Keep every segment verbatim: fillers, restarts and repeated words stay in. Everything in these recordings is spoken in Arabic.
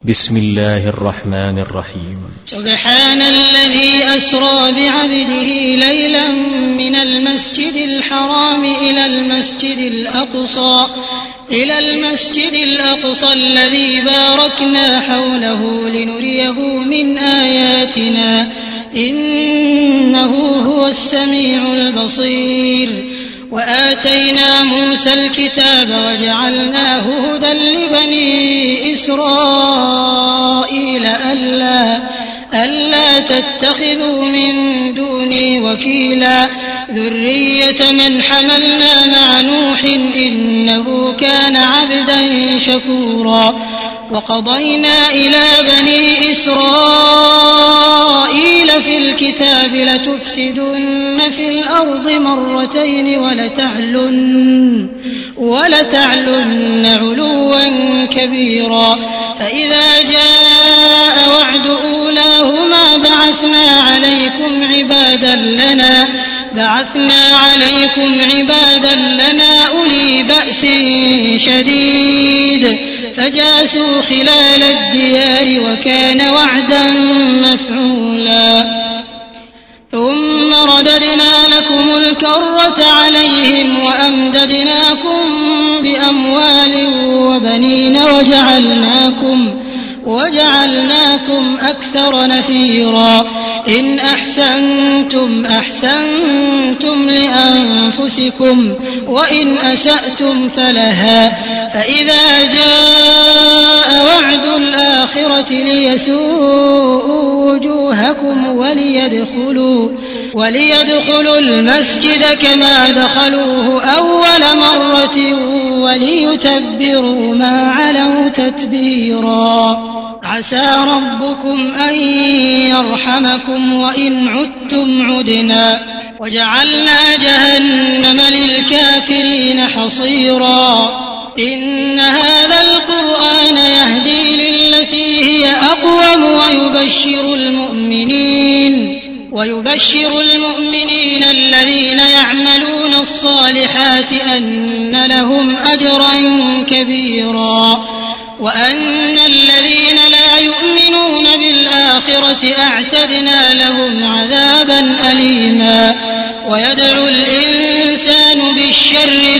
بسم الله الرحمن الرحيم. سبحان الذي أسرى بعبده ليلا من المسجد الحرام إلى المسجد الأقصى إلى المسجد الأقصى الذي باركنا حوله لنريه من آياتنا إنه هو السميع البصير. وآتينا موسى الكتاب وجعلناه هدى لبني إسرائيل ألا, ألا تتخذوا من دوني وكيلا ذرية من حملنا مع نوح إنه كان عبدا شكورا. وقضينا إلى بني إسرائيل في الكتاب لتفسدن في الأرض مرتين ولتعلن, ولتعلن علوا كبيرا. فإذا جاء وعد أولاهما بعثنا عليكم عبادا لنا بعثنا عليكم عبادا لنا أولي بأس شديد فجاسوا خلال الديار وكان وعدا مفعولا. ثم رددنا لكم الكرة عليهم وأمددناكم بأموال وبنين وجعلناكم وجعلناكم أكثر نفيرا. إن أحسنتم أحسنتم لأنفسكم وإن أسأتم فلها. فإذا جاء وعد الآخرة ليسوءوا وجوهكم وليدخلوا, وليدخلوا المسجد كما دخلوه أول مرة وليتبروا ما علوا تتبيرا. عسى ربكم أن يرحمكم وإن عدتم عدنا وجعلنا جهنم للكافرين حصيرا. إن هذا القرآن يهدي للتي هي أقوم ويبشر المؤمنين ويبشر المؤمنين الذين يعملون الصالحات أن لهم أجرا كبيرا وأن الذين لا يؤمنون بالآخرة أعتدنا لهم عذابا أليما. ويدعو الإنسان بالشر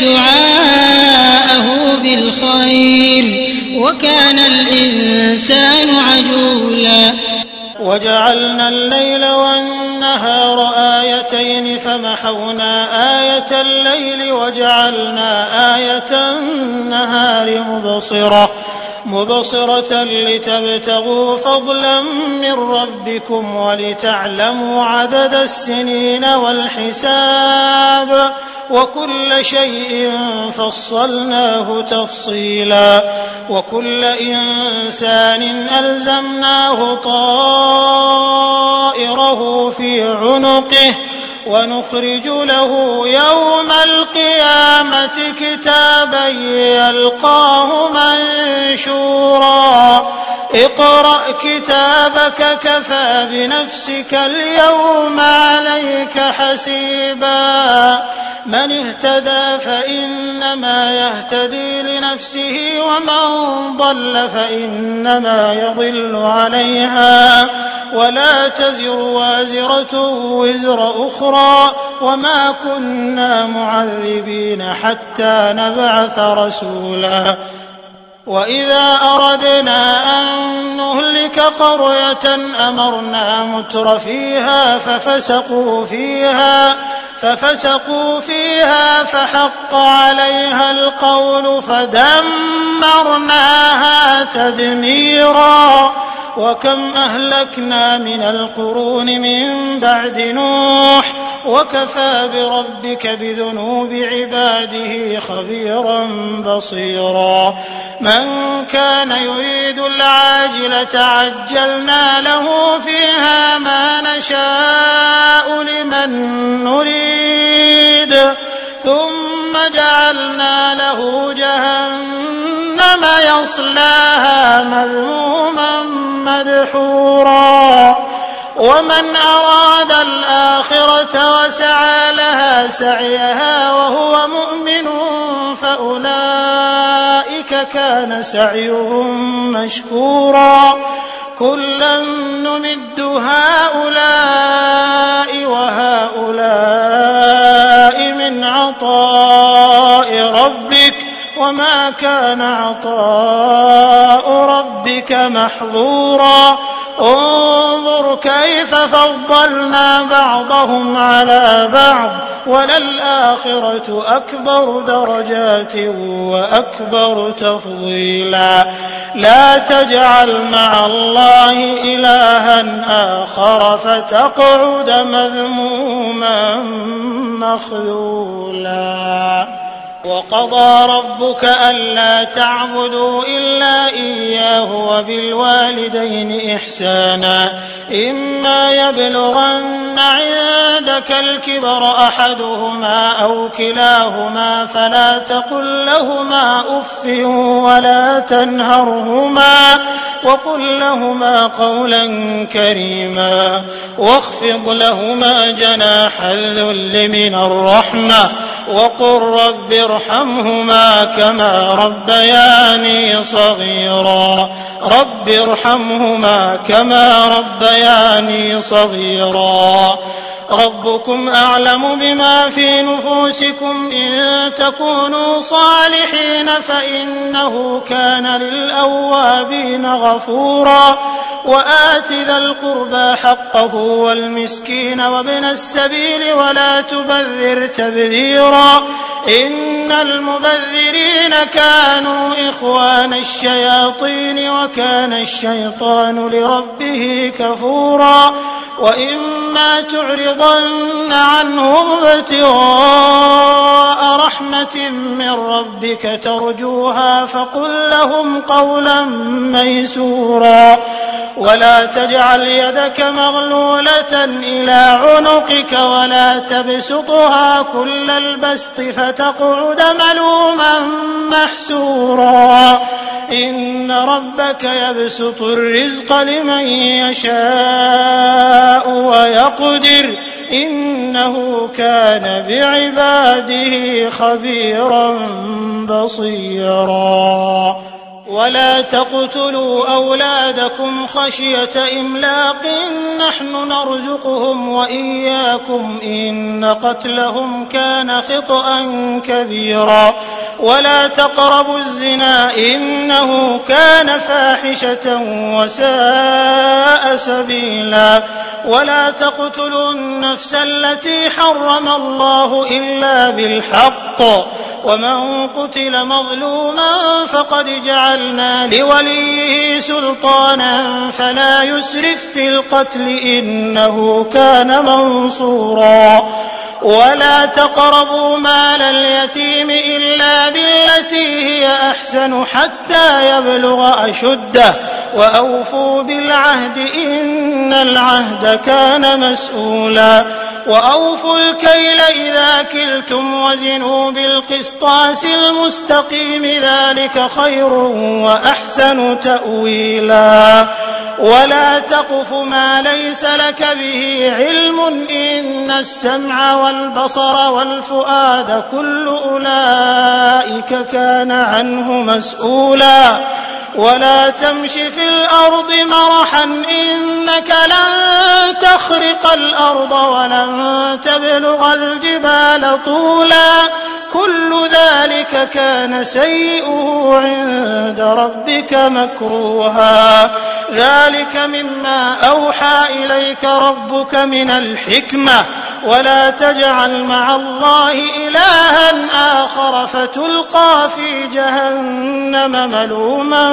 دعاءه بالخير وكان الإنسان عجولا. وجعلنا الليل والنهار آيتين فمحونا آية الليل وجعلنا آية النهار مبصرة مبصرة لتبتغوا فضلا من ربكم ولتعلموا عدد السنين والحساب وكل شيء فصلناه تفصيلا. وكل إنسان ألزمناه طائره في عنقه ونخرج له يوم القيامة كتابا يلقاه منشورا. اقرأ كتابك كفى بنفسك اليوم عليك حسيبا. من اهتدى فإنما يهتدي لنفسه ومن ضل فإنما يضل عليها ولا تزر وازرة وزر أخرى وما كنا معذبين حتى نبعث رسولا. وإذا أردنا أن نهلك قرية أمرنا متر فيها ففسقوا فيها ففسقوا فيها فحق عليها القول فدمرناها تدميرا. وكم أهلكنا من القرون من بعد نوح وكفى بربك بذنوب عباده خبيرا بصيرا. من كان يريد العاجلة عجلنا له فيها ما نشاء لمن نريد ثم جعلنا له جهنم يصلاها مذموما مدحورا. ومن أراد الآخرة وسعى لها سعيها وهو مؤمن فأولئك كان سعيهم مشكورا كلا نمد هؤلاء وهؤلاء من عطاء ربك وما كان عطاء ربك محظورا انظر كيف فضلنا بعضهم على بعض وللآخرة أكبر درجات وأكبر تفضيلا لا تجعل مع الله إلها آخر فتقعد مذموما مخذولا وقضى ربك ألا تعبدوا إلا إياه وبالوالدين إحسانا إما يبلغن عندك الكبر أحدهما أو كلاهما فلا تقل لهما أف ولا تنهرهما وقل لهما قولا كريما واخفض لهما جناح الذل من الرحمة وقل رب ارحمهما كما ربياني صغيرا رب ارحمهما كما ربياني صغيرا ربكم أعلم بما في نفوسكم إن تكونوا صالحين فإنه كان للأوابين غفورا وآت ذا القربى حقه والمسكين وابن السبيل ولا تبذر تبذيرا إن المبذرين كانوا إخوان الشياطين وكان الشيطان لربه كفورا وإما تعرضن عنهم ابتغاء رحمة من ربك ترجوها فقل لهم قولا ميسورا ولا تجعل يدك مغلولة إلى عنقك ولا تبسطها كل البسط فتقعد ملوما محسورا إن ربك يبسط الرزق لمن يشاء ويقدر إنه كان بعباده خبيرا بصيرا ولا تقتلوا أولادكم خشية إملاق نحن نرزقهم وإياكم إن قتلهم كان خطأ كبيرا ولا تقربوا الزنا إنه كان فاحشة وساء سبيلا ولا تقتلوا النفس التي حرم الله إلا بالحق ومن قتل مظلوما فقد جعلنا لوليه سلطانا فلا يسرف في القتل إنه كان منصورا ولا تقربوا مال اليتيم إلا بالتي هي أحسن حتى يبلغ أشده وأوفوا بالعهد إن العهد كان مسؤولا وأوفوا الكيل إذا كلتم وزنوا بالقسطاس المستقيم ذلك خير وأحسن تأويلا ولا تقف ما ليس لك به علم إن السمع والبصر والفؤاد كل أولئك كان عنه مسؤولا ولا تمش في الأرض مرحا إنك لن تخرق الأرض ولن تبلغ الجبال طولا كل ذلك كان سيئه عند ربك مكروها ذلك مما أوحى إليك ربك من الحكمة ولا تجعل مع الله إلها آخر فتلقى في جهنم ملوما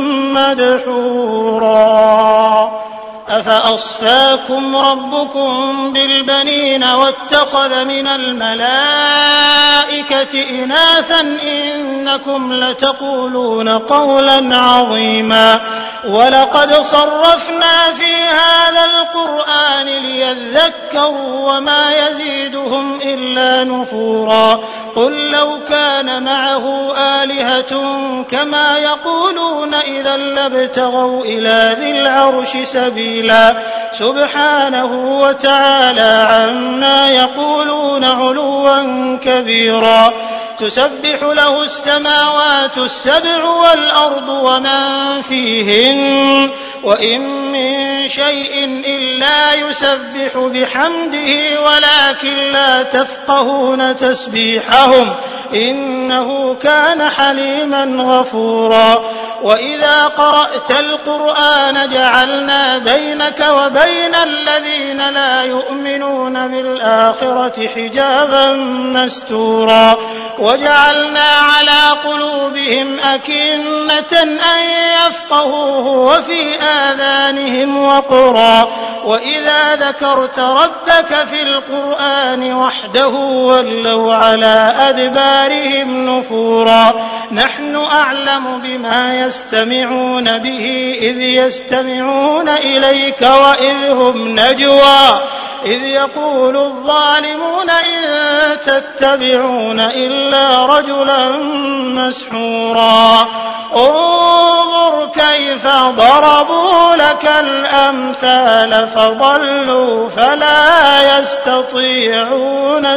مدحورا أفأصفاكم ربكم بالبنين واتخذ من الملائكة إناثا إنكم لتقولون قولا عظيما ولقد صرفنا في هذا القرآن ليذكروا وما يزيدهم إلا نفورا قل لو كان معه آلهة كما يقولون إذا لابتغوا إلى ذي العرش سبيلا سبحانه وتعالى عما يقولون علوا كبيرا تسبح له السماوات السبع والأرض ومن فيهن وإن من شيء إلا يسبح بحمده ولكن لا تفقهون تسبيحهم إنه كان حليما غفورا وإذا قرأت القرآن جعلنا بينك وبين الذين لا يؤمنون بالآخرة حجابا مستورا وجعلنا على قلوبهم أكنة أن يفقهوه وفي آذانهم وقرا وإذا ذكرت ربك في القرآن وحده ولوا على أدبارهم نفورا نحن أعلم بما يستمعون به إذ يستمعون إليك وإذ هم نجوى إذ يقول الظالمون إن تتبعون إلا رجلا مسحورا انظر كيف ضربوا لك الأمثال فضلوا فلا يستطيعون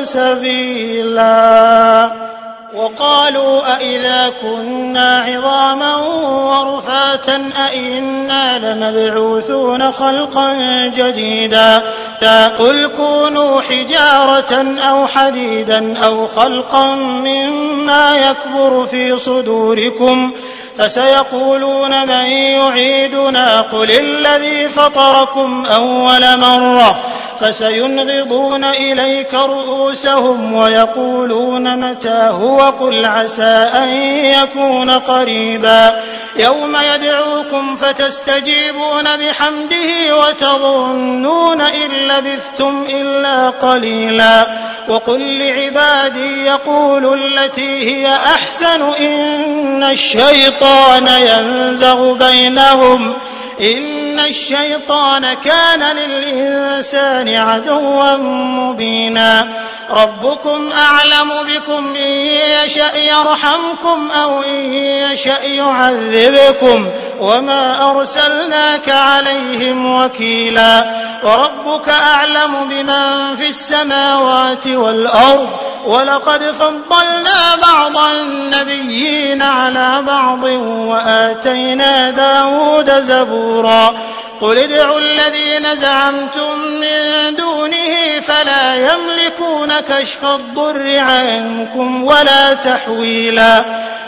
سبيلا وقالوا أئذا كنا عظاما ورفاتا أئنا لمبعوثون خلقا جديدا قل كونوا حجارة أو حديدا أو خلقا مما يكبر في صدوركم فسيقولون من يعيدنا قل الذي فطركم أول مرة فسينغضون إليك رؤوسهم ويقولون متى هو قل عسى أن يكون قريبا يوم يدعوكم فتستجيبون بحمده وتظنون إن لبثتم إلا قليلا وقل لعبادي يقولوا التي هي أحسن إن الشيطان ينزغ بينهم إن الشيطان كان للإنسان عدوا مبينا ربكم أعلم بكم إن يشأ يرحمكم أو إن يشأ يعذبكم وما أرسلناك عليهم وكيلا وربك أعلم بمن في السماوات والأرض ولقد فضلنا بعض النبيين على بعض وآتينا داود زبورا قل ادعوا الذين زعمتم من دونه فلا يملكون كشف الضر عنكم ولا تحويلا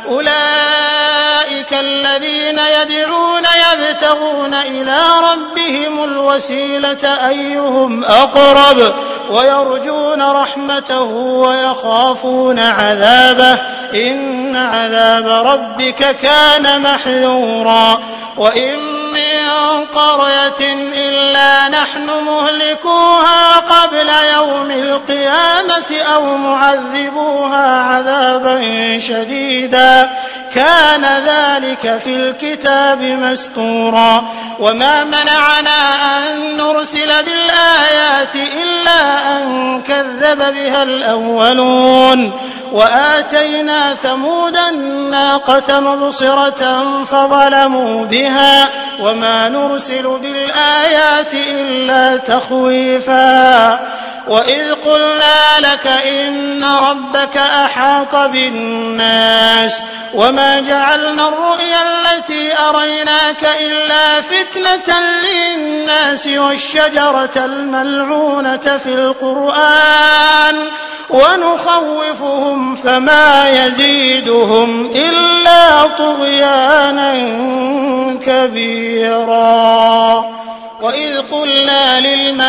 أولئك الذين يدعون يبتغون إلى ربهم الوسيلة أيهم أقرب ويرجون رحمته ويخافون عذابه إن عذاب ربك كان محذورا وإن من قرية إلا نحن مهلكوها قبل يوم القيامة أو معذبوها عذابا شديدا كان ذلك في الكتاب مسطورا وما منعنا أن نرسل بالآيات إلا أن كذب بها الأولون وآتينا ثمود الناقة مبصرة فظلموا بها وما نرسل بالآيات إلا تخويفا وإذ قلنا لك إن ربك أحاط بالناس وما جعلنا الرؤيا التي أريناك إلا فتنة للناس والشجرة الملعونة في القرآن ونخوفهم فما يزيدهم إلا طغيانا كبيرا وإذ قلنا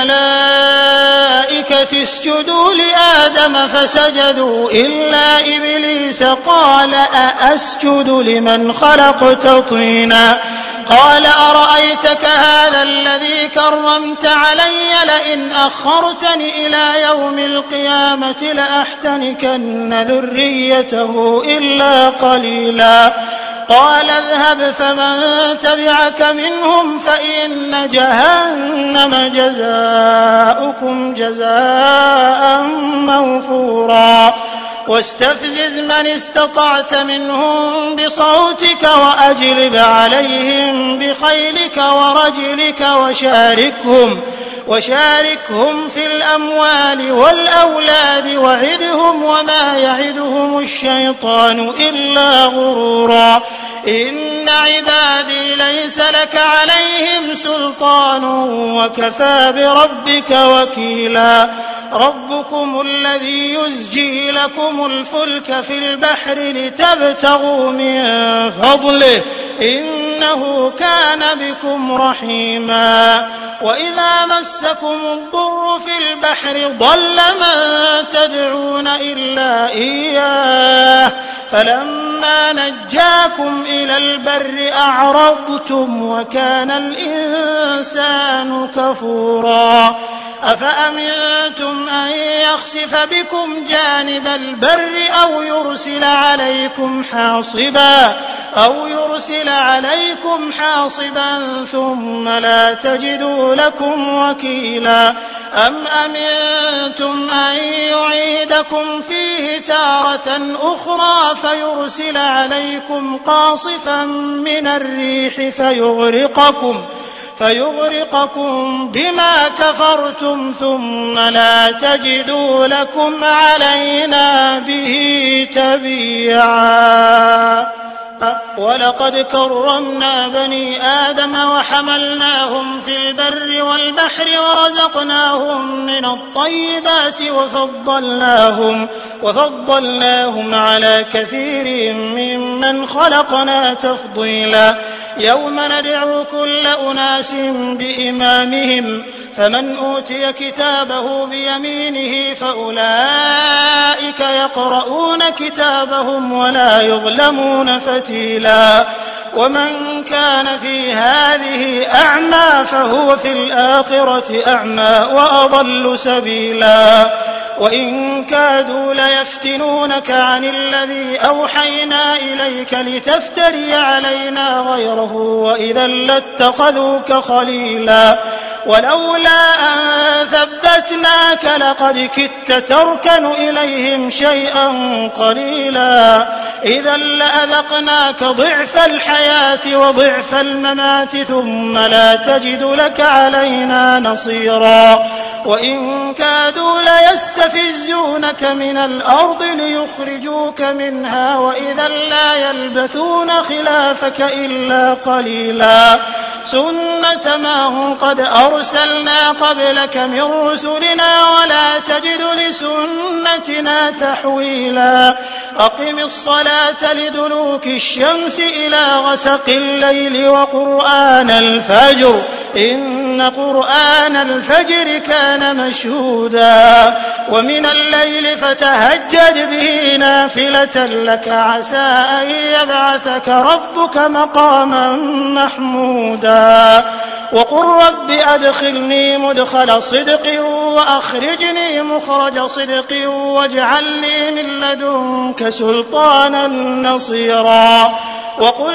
للملائكة اسجدوا لآدم فسجدوا إلا إبليس قال أأسجد لمن خلقت طينا قال أرأيتك هذا الذي كرمت علي لئن أخرتني إلى يوم القيامة لأحتنكن ذريته إلا قليلا قال اذهب فمن تبعك منهم فإن جهنم جزاؤكم جزاء موفورا واستفزز من استطعت منهم بصوتك وأجلب عليهم بخيلك ورجلك وشاركهم وشاركهم في الأموال والأولاد وعدهم وما يعدهم الشيطان إلا غرورا إن عبادي ليس لك عليهم سلطان وكفى بربك وكيلا ربكم الذي يزجي لكم الفلك في البحر لتبتغوا من فضله إنه كان بكم رحيما وإذا مسكم الضر في البحر ضل من تدعون إلا إياه فلما نجاكم إلى البر أعرضتم وكان الإنسان كفورا أفأمنتم أن يخسف بكم جانب البر أو يرسل عليكم حاصبا أو يرسل عليكم حاصبا ثم لا تجدوا لكم وكيلا أم أمنتم أن يعيدكم فيه تارة أخرى فيرسل عليكم قاصفا من الريح فيغرقكم فيغرقكم بما كفرتم ثم لا تجدوا لكم علينا به تبيعا ولقد كرمنا بني آدم وحملناهم في البر والبحر ورزقناهم من الطيبات وفضلناهم, وفضلناهم على كثير ممن خلقنا تفضيلا يوم ندعو كل أناس بإمامهم فمن أوتي كتابه بيمينه فأولئك يقرؤون كتابهم ولا يظلمون فتيلا ومن كان في هذه أعمى فهو في الآخرة أعمى وأضل سبيلا وإن كادوا ليفتنونك عن الذي أوحينا إليك لتفتري علينا غيره وإذا لاتخذوك خليلا ولولا أن ثبتناك لقد كدت تركن إليهم شيئا قليلا إذا لأذقناك ضعف الحياة وضعف الممات ثم لا تجد لك علينا نصيرا وإن كادوا ليستفزونك من الأرض ليخرجوك منها وإذا لا يلبثون خلافك إلا قليلا سنة من قد أرسلنا قبلك من رسلنا ولا تجد لسنتنا تحويلا أقم الصلاة لدلوك الشمس إلى غسق الليل وقرآن الفجر إن قرآن الفجر كان مشهودا ومن الليل فتهجد به نافلة لك عسى أن يبعثك ربك مقاما محمودا وقل رب أدخلني مدخل صدق وأخرجني مخرج صدق واجعل لي من لدنك سلطانا نصيرا وقل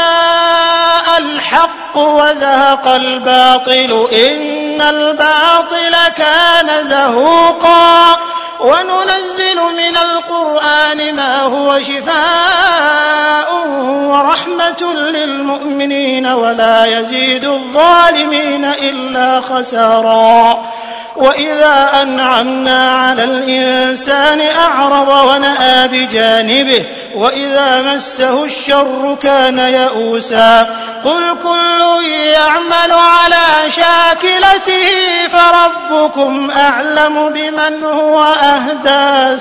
جاء الحق وزهق الباطل إن الباطل كان زهوقا وننزل من القرآن ما هو شفاء ورحمة للمؤمنين ولا يزيد الظالمين إلا خسارا وإذا أنعمنا على الإنسان أعرض ونأى بجانبه وإذا مسه الشر كان يئوسا قل كل يعمل على شاكلته فربكم أعلم بمن هو أهدى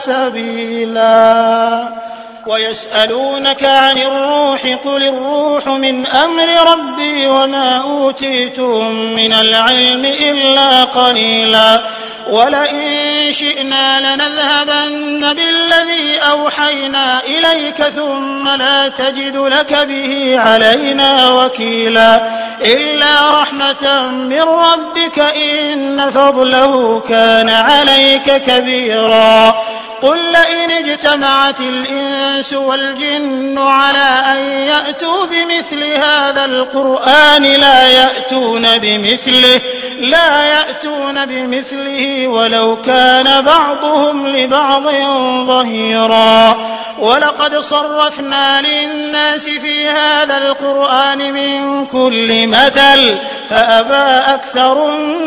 سبيلا ويسألونك عن الروح قل الروح من أمر ربي وما أوتيتم من العلم إلا قليلا ولئن شئنا لنذهبن بالذي أوحينا إليك ثم لا تجد لك به علينا وكيلا إلا رحمة من ربك إن فضله كان عليك كبيرا قل لئن اجتمعت الإنس والجن على أن يأتوا بمثل هذا القرآن لا يأتون بمثله لا يأتون بمثله ولو كان بعضهم لبعض ظهيرا ولقد صرفنا للناس في هذا القرآن من كل مثل فأبى أكثر الناس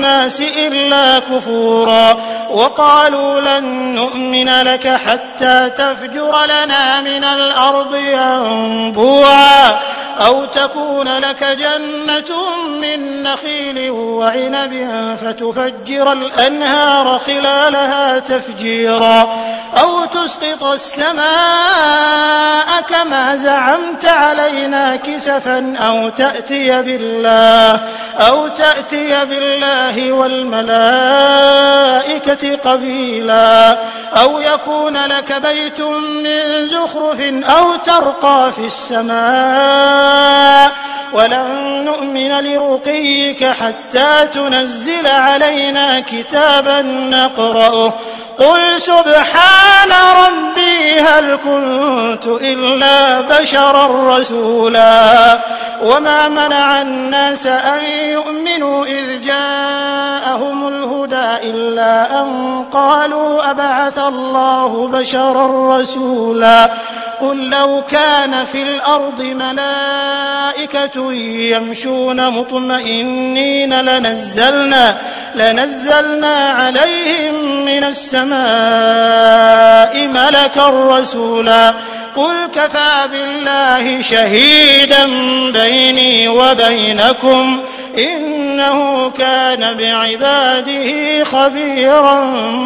الناس إلا كفورا وقالوا لن نؤمن لك حتى تفجر لنا من الأرض ينبوعا أو تكون لك جنة من نخيل وعنب فتفجر الأنهار خلالها تفجيرا أو تسقط السماء كما زعمت علينا كسفا أو تأتي بالله أو تأتي بالله والملائكة قبيلا أو يكون لك بيت من زخرف أو ترقى في السماء ولن نؤمن لرقيك حتى تنزل علينا كتابا نقرأه قل سبحان ربي هل كنت إلا بشرا رسولا وما منع الناس أن يؤمنوا إذ جاءهم الهدى إلا أن قالوا أبعث الله بشرا رسولا قل لو كان في الأرض ملائكة يمشون مطمئنين لنزلنا, لنزلنا عليهم من السماء ملكا رسولا قل كفى بالله شهيدا بيني وبينكم إنه كان بعباده خبيرا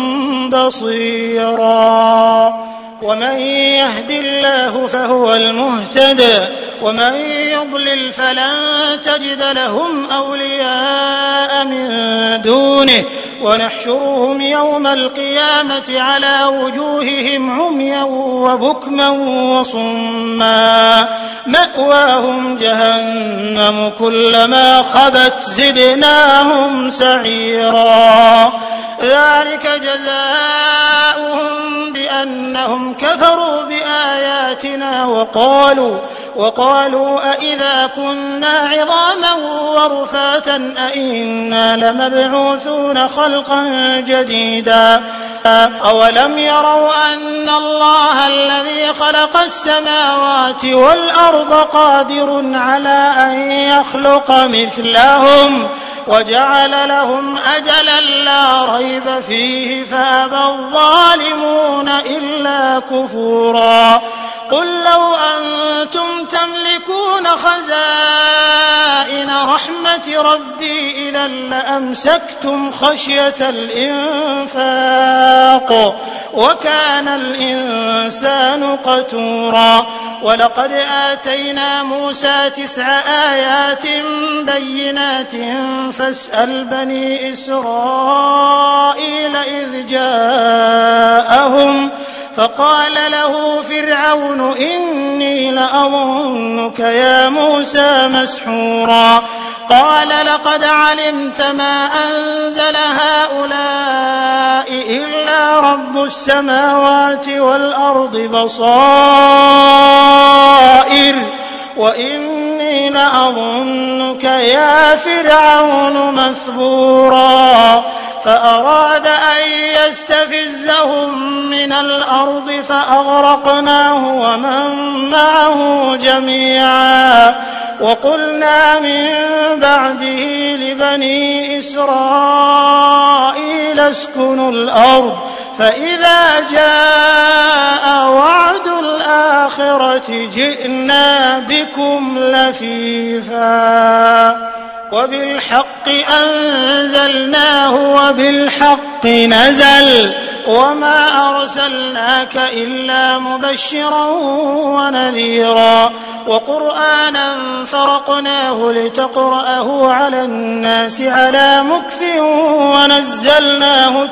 بصيرا ومن يهد الله فهو المهتد ومن يضلل فلن تجد لهم أولياء من دونه ونحشرهم يوم القيامة على وجوههم عميا وبكما وصما مأواهم جهنم كلما خبت زدناهم سعيرا ذلك جزاؤهم بأنهم كفروا بآياتنا وقالوا وقالوا أئذا كنا عظاما ورفاتا أئنا لمبعوثون خلقا جديدا أولم يروا أن الله الذي خلق السماوات والأرض قادر على أن يخلق مثلهم وجعل لهم أجلا لا ريب فيه فأبى الظالمون إلا كفورا قل لو أنتم تملكون خزائن رحمة ربي إذا لأمسكتم خشية الإنفاق وكان الإنسان قتورا ولقد آتينا موسى تسع آيات بينات فاسأل بني إسرائيل إذ جاءهم فقال له فرعون إني لأظنك يا موسى مسحورا قال لقد علمت ما أنزل هؤلاء إلا رب السماوات والأرض بصائر وإني لأظنك يا فرعون مثبورا فأراد أن يستفزهم من الأرض فأغرقناه ومن معه جميعا وقلنا من بعده لبني إسرائيل اسكنوا الأرض فإذا جاء وعد الآخرة جئنا بكم لفيفا وبالحق أنزلناه وبالحق نزل وما أرسلناك إلا مبشرا ونذيرا وقرآنا فرقناه لتقرأه على الناس على مكث ونزلناه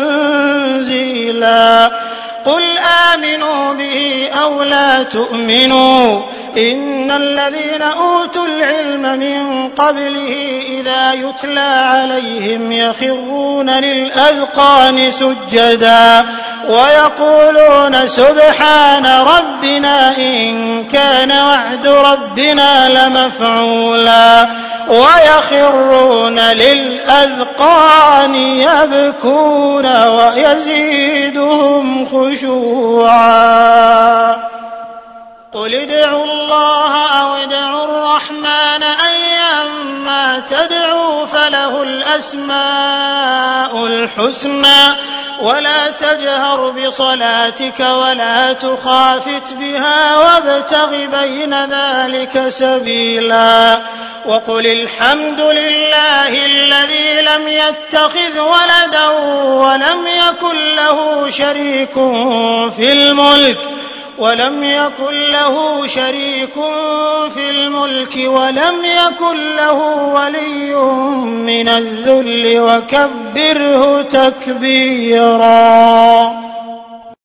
تنزيلا قل آمنوا به أو لا تؤمنوا إن الذين أوتوا العلم من قبله إذا يتلى عليهم يخرون للأذقان سجدا ويقولون سبحان ربنا إن كان وعد ربنا لمفعولا ويخرون للأذقان يبكون ويزيدهم خشوعا قل ادعوا الله أو ادعوا الرحمن أيما تدعوا فله له الأسماء الحسنى ولا تجهر بصلاتك ولا تخافت بها وابتغ بين ذلك سبيلا وقل الحمد لله الذي لم يتخذ ولدا ولم يكن له شريك في الملك ولم يكن له شريك في الملك ولم يكن له ولي من الذل وكبره تكبيرا.